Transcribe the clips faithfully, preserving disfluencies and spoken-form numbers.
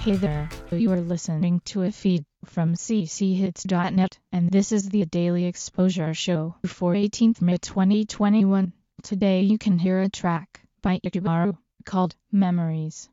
Hey there, you are listening to a feed from c c hits dot net, and this is the Daily Exposure Show for eighteenth May twenty twenty-one. Today you can hear a track by Ikubaru called Memories.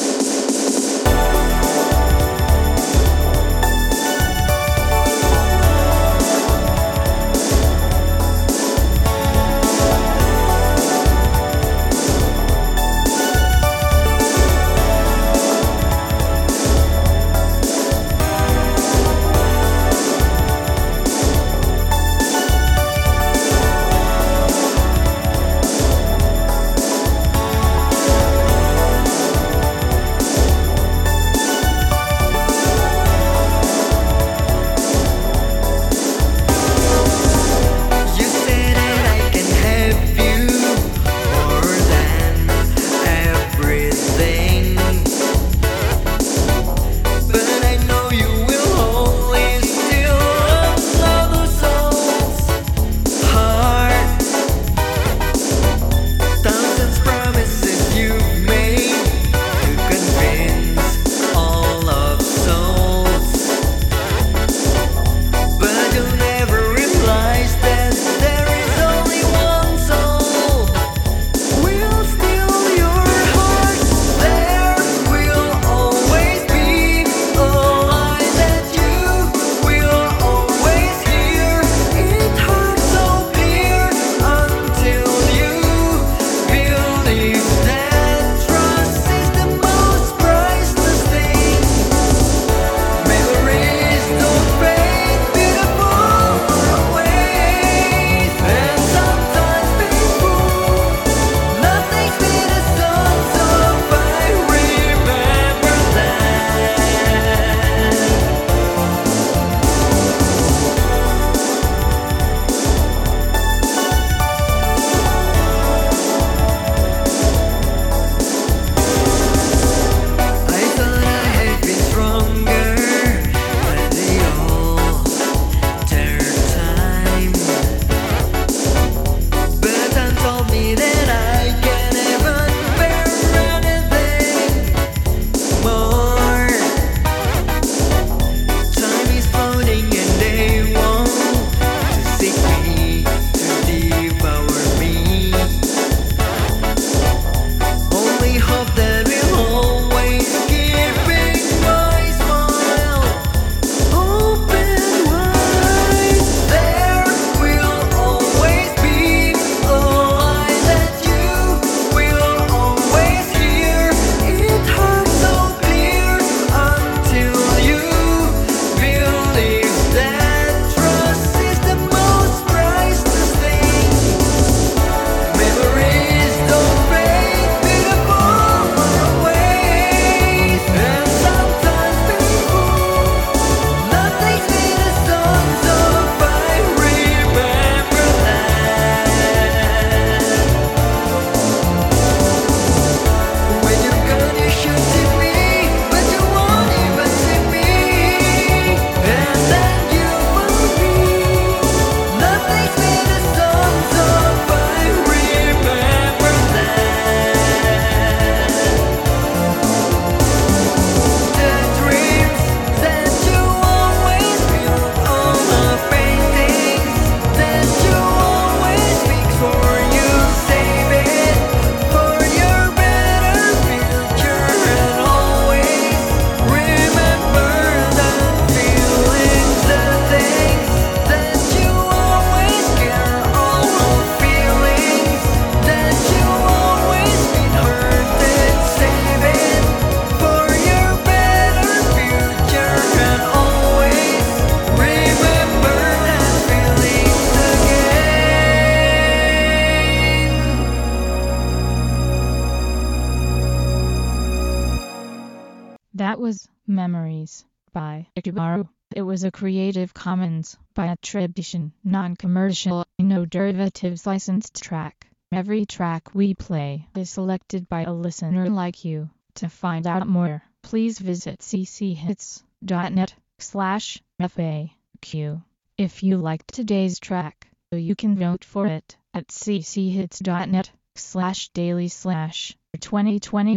That was Memories by Ikubaru. It was a Creative Commons by attribution, non-commercial, no derivatives licensed track. Every track we play is selected by a listener like you. To find out more, please visit c c hits dot net slash F A Q. If you liked today's track, you can vote for it at c c hits dot net slash daily slash twenty twenty-one.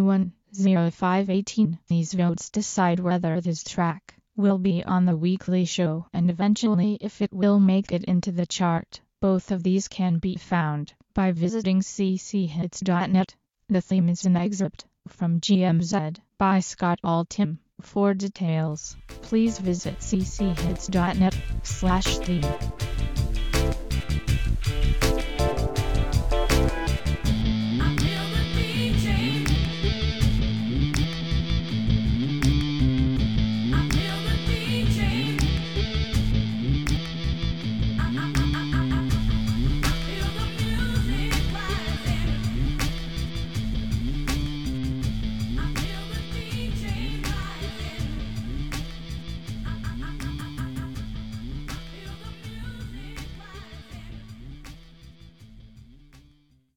zero five eighteen. These votes decide whether this track will be on the weekly show and eventually if it will make it into the chart. Both of these can be found by visiting c c hits dot net. The theme is an excerpt from G M Z by Scott Altham. For details, please visit c c hits dot net slash theme.